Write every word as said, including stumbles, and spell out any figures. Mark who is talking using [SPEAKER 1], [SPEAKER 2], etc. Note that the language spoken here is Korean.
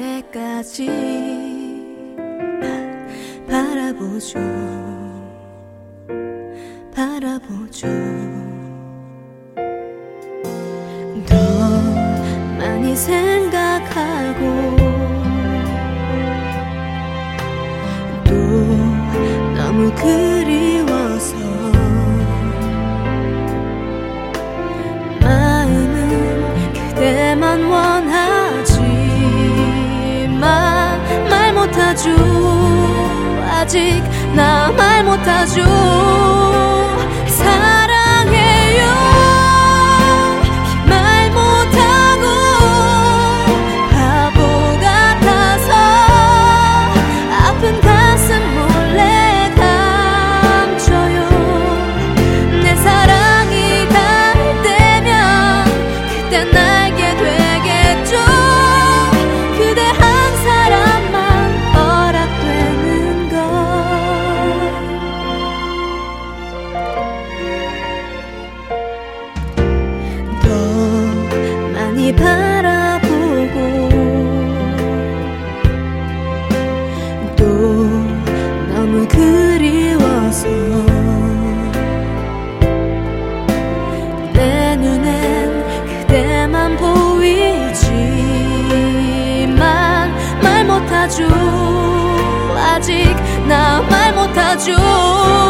[SPEAKER 1] 때까지 바라보죠 바라보죠. 더 많이 생각하고 또 너무 그리워서 마음은 그대만 원하지만 말 못하죠. 아직 나 말 못하죠. 사랑해요 말 못하고 바보 같아서 아픈 가슴 몰래 감춰요. 내 사랑이 닿을 때면 그땐 알게 되겠죠. 그대 한 사람만 허락되는 걸. 더 많이 바라보고 또 너무 그리워서 내 눈엔 그대만 보이지만 말 못하죠. 아직 나 말 못하죠.